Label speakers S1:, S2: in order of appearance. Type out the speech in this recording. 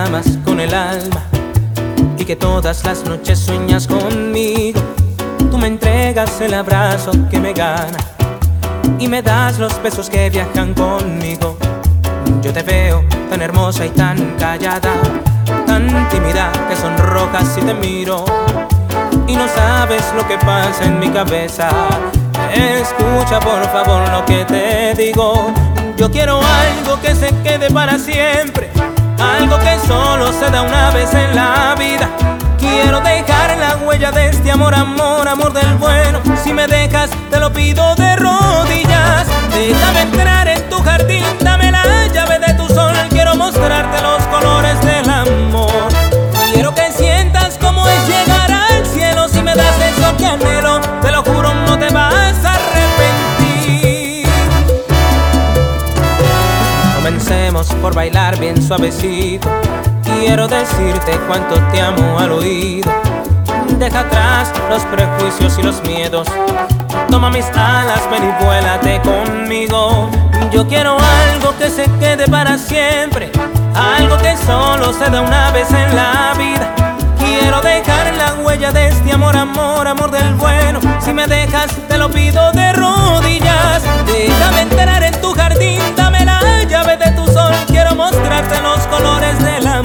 S1: amas con el alma y que todas las noches sueñas conmigo. Tú me entregas el abrazo que me gana y me das los besos que viajan conmigo. Yo te veo tan hermosa y tan callada, tan tímida que sonrojas si te miro, y no sabes lo que pasa en mi cabeza. Escucha por favor lo que te digo. Yo quiero algo que se quede para siempre, algo que solo se da una vez en la vida. Quiero dejar la huella de este amor, amor, amor del bueno. Si me dejas, te lo pido de rodillas. Déjame entrar en tu jardín, dame la llave de tu sol. Quiero mostrarte los colores del amor. Quiero que sientas cómo es llegar al cielo. Si me das eso que anhelo, te lo juro, no te vas a arrepentir. Comencemos por bailar bien suavecito. Quiero decirte cuánto te amo al oído. Deja atrás los prejuicios y los miedos. Toma mis alas, ven y vuélate conmigo. Yo quiero algo que se quede para siempre, algo que solo se da una vez en la vida. Quiero dejar la huella de este amor, amor, amor del bueno. Si me dejas, te lo pido de rodillas. Déjame entrar en tu jardín, dame la llave de tu sol. Quiero mostrarte los colores del amor.